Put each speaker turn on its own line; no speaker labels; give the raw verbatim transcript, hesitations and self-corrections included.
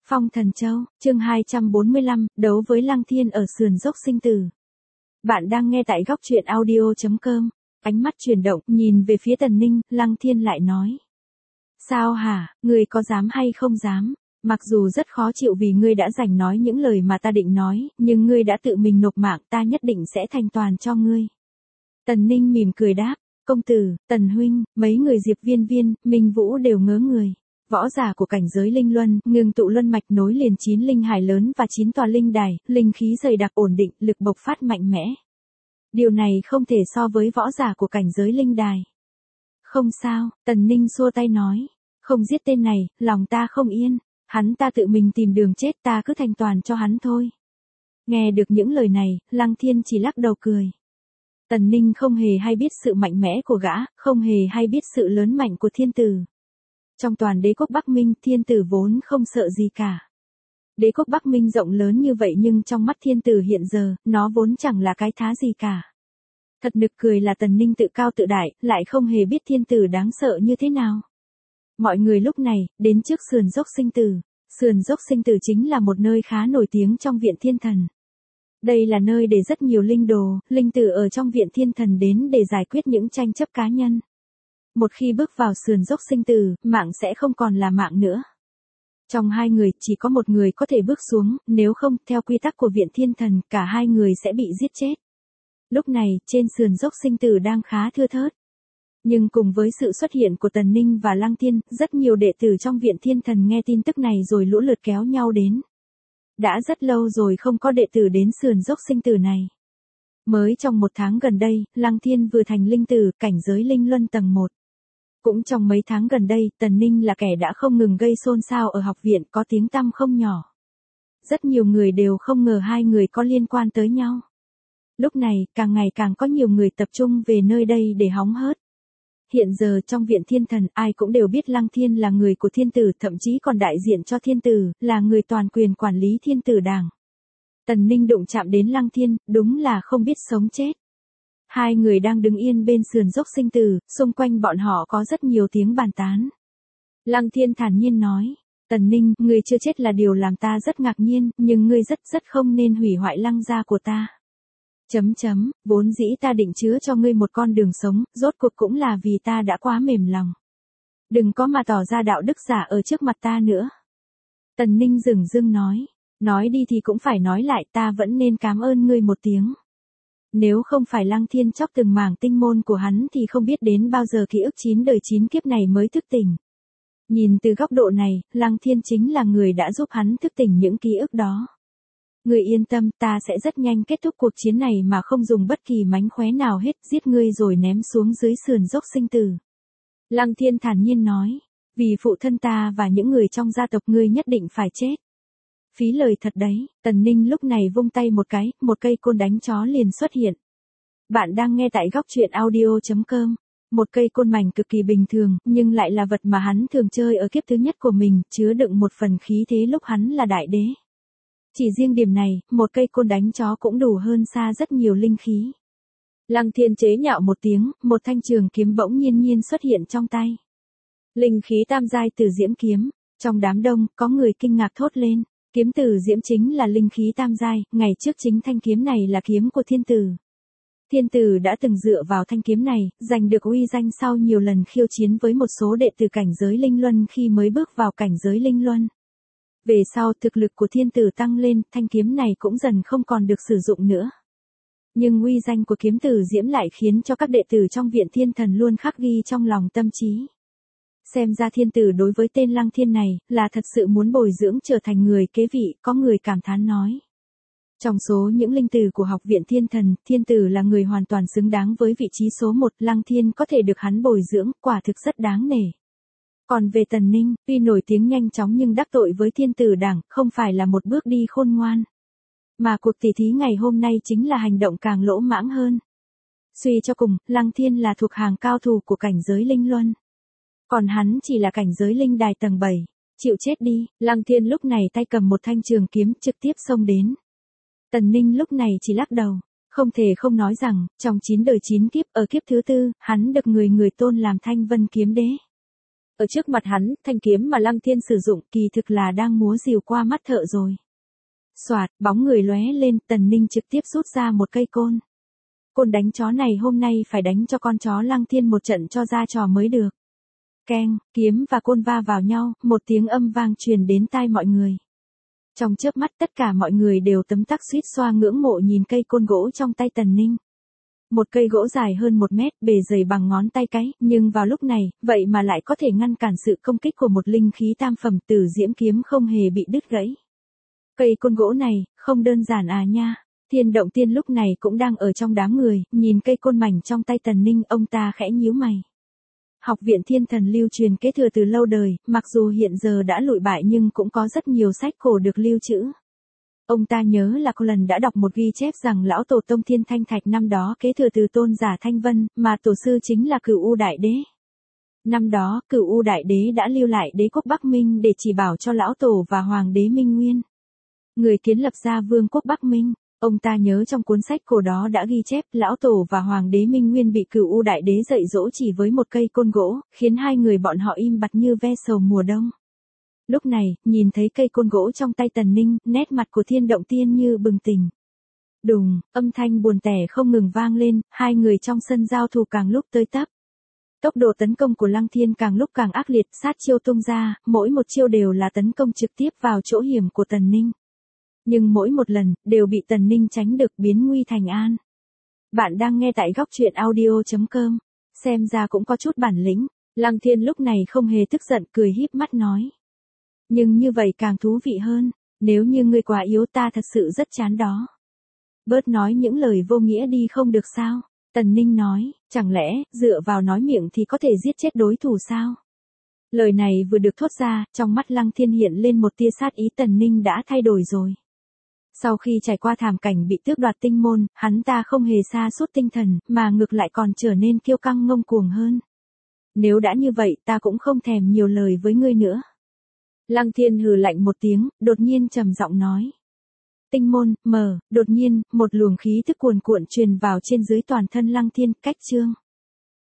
Phong Thần Châu, chương hai trăm bốn mươi lăm, đấu với Lăng Thiên ở sườn dốc sinh tử. Bạn đang nghe tại góc truyện audio chấm com. Ánh mắt chuyển động, nhìn về phía Tần Ninh, Lăng Thiên lại nói. Sao hả, ngươi có dám hay không dám? Mặc dù rất khó chịu vì ngươi đã giành nói những lời mà ta định nói, nhưng ngươi đã tự mình nộp mạng, ta nhất định sẽ thành toàn cho ngươi. Tần Ninh mỉm cười đáp, công tử, Tần huynh, mấy người Diệp Viên Viên, Minh Vũ đều ngớ người. Võ giả của cảnh giới linh luân, ngưng tụ luân mạch nối liền chín linh hải lớn và chín tòa linh đài, linh khí dày đặc ổn định, lực bộc phát mạnh mẽ. Điều này không thể so với võ giả của cảnh giới linh đài. Không sao, Tần Ninh xua tay nói, không giết tên này, lòng ta không yên, hắn ta tự mình tìm đường chết, ta cứ thành toàn cho hắn thôi. Nghe được những lời này, Lăng Thiên chỉ lắc đầu cười. Tần Ninh không hề hay biết sự mạnh mẽ của gã, không hề hay biết sự lớn mạnh của thiên tử. Trong toàn đế quốc Bắc Minh, thiên tử vốn không sợ gì cả. Đế quốc Bắc Minh rộng lớn như vậy nhưng trong mắt thiên tử hiện giờ, nó vốn chẳng là cái thá gì cả. Thật nực cười là Tần Ninh tự cao tự đại, lại không hề biết thiên tử đáng sợ như thế nào. Mọi người lúc này, đến trước sườn dốc sinh tử. Sườn dốc sinh tử chính là một nơi khá nổi tiếng trong viện thiên thần. Đây là nơi để rất nhiều linh đồ, linh tử ở trong viện thiên thần đến để giải quyết những tranh chấp cá nhân. Một khi bước vào sườn dốc sinh tử, mạng sẽ không còn là mạng nữa. Trong hai người, chỉ có một người có thể bước xuống, nếu không, theo quy tắc của viện thiên thần, cả hai người sẽ bị giết chết. Lúc này, trên sườn dốc sinh tử đang khá thưa thớt. Nhưng cùng với sự xuất hiện của Tần Ninh và Lăng Thiên, rất nhiều đệ tử trong viện thiên thần nghe tin tức này rồi lũ lượt kéo nhau đến. Đã rất lâu rồi không có đệ tử đến sườn dốc sinh tử này. Mới trong một tháng gần đây, Lăng Thiên vừa thành linh tử, cảnh giới linh luân tầng một. Cũng trong mấy tháng gần đây, Tần Ninh là kẻ đã không ngừng gây xôn xao ở học viện, có tiếng tăm không nhỏ. Rất nhiều người đều không ngờ hai người có liên quan tới nhau. Lúc này, càng ngày càng có nhiều người tập trung về nơi đây để hóng hớt. Hiện giờ trong viện thiên thần, ai cũng đều biết Lăng Thiên là người của thiên tử, thậm chí còn đại diện cho thiên tử, là người toàn quyền quản lý thiên tử đảng. Tần Ninh đụng chạm đến Lăng Thiên, đúng là không biết sống chết. Hai người đang đứng yên bên sườn dốc sinh tử, xung quanh bọn họ có rất nhiều tiếng bàn tán. Lăng Thiên thản nhiên nói, Tần Ninh, ngươi chưa chết là điều làm ta rất ngạc nhiên, nhưng ngươi rất rất không nên hủy hoại Lăng gia của ta. Chấm chấm, vốn dĩ ta định chứa cho ngươi một con đường sống, rốt cuộc cũng là vì ta đã quá mềm lòng. Đừng có mà tỏ ra đạo đức giả ở trước mặt ta nữa. Tần Ninh dửng dưng nói, nói đi thì cũng phải nói lại, ta vẫn nên cảm ơn ngươi một tiếng. Nếu không phải Lăng Thiên chóc từng mảng tinh môn của hắn thì không biết đến bao giờ ký ức chín đời chín kiếp này mới thức tỉnh. Nhìn từ góc độ này, Lăng Thiên chính là người đã giúp hắn thức tỉnh những ký ức đó. Ngươi yên tâm, ta sẽ rất nhanh kết thúc cuộc chiến này mà không dùng bất kỳ mánh khóe nào hết, giết ngươi rồi ném xuống dưới sườn dốc sinh tử. Lăng Thiên thản nhiên nói, vì phụ thân ta và những người trong gia tộc ngươi nhất định phải chết. Phí lời thật đấy, Tần Ninh lúc này vung tay một cái, một cây côn đánh chó liền xuất hiện. Bạn đang nghe tại góc truyện audio chấm com. Một cây côn mảnh cực kỳ bình thường, nhưng lại là vật mà hắn thường chơi ở kiếp thứ nhất của mình, chứa đựng một phần khí thế lúc hắn là đại đế. Chỉ riêng điểm này, một cây côn đánh chó cũng đủ hơn xa rất nhiều linh khí. Lăng Thiên chế nhạo một tiếng, một thanh trường kiếm bỗng nhiên nhiên xuất hiện trong tay. Linh khí tam giai Tử Diễm kiếm, trong đám đông, có người kinh ngạc thốt lên. Kiếm Tử Diễm chính là linh khí tam giai, ngày trước chính thanh kiếm này là kiếm của thiên tử. Thiên tử đã từng dựa vào thanh kiếm này, giành được uy danh sau nhiều lần khiêu chiến với một số đệ tử cảnh giới linh luân khi mới bước vào cảnh giới linh luân. Về sau thực lực của thiên tử tăng lên, thanh kiếm này cũng dần không còn được sử dụng nữa. Nhưng uy danh của kiếm Tử Diễm lại khiến cho các đệ tử trong viện thiên thần luôn khắc ghi trong lòng tâm trí. Xem ra thiên tử đối với tên Lăng Thiên này, là thật sự muốn bồi dưỡng trở thành người kế vị, có người cảm thán nói. Trong số những linh tử của học viện thiên thần, thiên tử là người hoàn toàn xứng đáng với vị trí số một, Lăng Thiên có thể được hắn bồi dưỡng, quả thực rất đáng nể. Còn về Tần Ninh, tuy nổi tiếng nhanh chóng nhưng đắc tội với thiên tử đảng, không phải là một bước đi khôn ngoan. Mà cuộc tỷ thí ngày hôm nay chính là hành động càng lỗ mãng hơn. Suy cho cùng, Lăng Thiên là thuộc hàng cao thủ của cảnh giới linh luân. Còn hắn chỉ là cảnh giới linh đài tầng bảy. Chịu chết đi, Lăng Thiên lúc này tay cầm một thanh trường kiếm trực tiếp xông đến. Tần Ninh lúc này chỉ lắc đầu. Không thể không nói rằng, trong chín đời chín kiếp, ở kiếp thứ tư, hắn được người người tôn làm Thanh Vân kiếm đế. Ở trước mặt hắn, thanh kiếm mà Lăng Thiên sử dụng kỳ thực là đang múa rìu qua mắt thợ rồi. Soạt, bóng người lóe lên, Tần Ninh trực tiếp rút ra một cây côn. Côn đánh chó này hôm nay phải đánh cho con chó Lăng Thiên một trận cho ra trò mới được. Keng, kiếm và côn va vào nhau, một tiếng âm vang truyền đến tai mọi người. Trong chớp mắt tất cả mọi người đều tấm tắc suýt xoa ngưỡng mộ nhìn cây côn gỗ trong tay Tần Ninh. Một cây gỗ dài hơn một mét, bề dày bằng ngón tay cái, nhưng vào lúc này, vậy mà lại có thể ngăn cản sự công kích của một linh khí tam phẩm Tử Diễm kiếm không hề bị đứt gãy. Cây côn gỗ này, không đơn giản à nha. Thiên Động Tiên lúc này cũng đang ở trong đám người, nhìn cây côn mảnh trong tay Tần Ninh, ông ta khẽ nhíu mày. Học viện Thiên Thần lưu truyền kế thừa từ lâu đời, mặc dù hiện giờ đã lụi bại nhưng cũng có rất nhiều sách cổ được lưu trữ. Ông ta nhớ là có lần đã đọc một ghi chép rằng lão tổ tông Thiên Thanh Thạch năm đó kế thừa từ tôn giả Thanh Vân, mà tổ sư chính là Cửu U Đại Đế. Năm đó, Cửu U Đại Đế đã lưu lại đế quốc Bắc Minh để chỉ bảo cho lão tổ và hoàng đế Minh Nguyên. Người kiến lập ra vương quốc Bắc Minh. Ông ta nhớ trong cuốn sách cổ đó đã ghi chép lão tổ và hoàng đế Minh Nguyên bị Cửu U Đại Đế dạy dỗ chỉ với một cây côn gỗ, khiến hai người bọn họ im bặt như ve sầu mùa đông. Lúc này, nhìn thấy cây côn gỗ trong tay Tần Ninh, nét mặt của Thiên Động Tiên như bừng tỉnh. Đùng, âm thanh buồn tẻ không ngừng vang lên, hai người trong sân giao thủ càng lúc tới tấp. Tốc độ tấn công của Lăng Thiên càng lúc càng ác liệt, sát chiêu tung ra, mỗi một chiêu đều là tấn công trực tiếp vào chỗ hiểm của Tần Ninh. Nhưng mỗi một lần, đều bị Tần Ninh tránh được, biến nguy thành an. Bạn đang nghe tại góc truyện audio chấm com. Xem ra cũng có chút bản lĩnh. Lăng Thiên lúc này không hề tức giận, cười híp mắt nói. Nhưng như vậy càng thú vị hơn. Nếu như ngươi quá yếu ta thật sự rất chán đó. Bớt nói những lời vô nghĩa đi không được sao? Tần Ninh nói, chẳng lẽ, dựa vào nói miệng thì có thể giết chết đối thủ sao? Lời này vừa được thốt ra, trong mắt Lăng Thiên hiện lên một tia sát ý. Tần Ninh đã thay đổi rồi. Sau khi trải qua thảm cảnh bị tước đoạt tinh môn, hắn ta không hề sa sút tinh thần, mà ngược lại còn trở nên kiêu căng ngông cuồng hơn. Nếu đã như vậy ta cũng không thèm nhiều lời với ngươi nữa. Lăng Thiên hừ lạnh một tiếng, đột nhiên trầm giọng nói. Tinh môn, mở, đột nhiên, một luồng khí tức cuồn cuộn truyền vào trên dưới toàn thân Lăng Thiên, cách chương.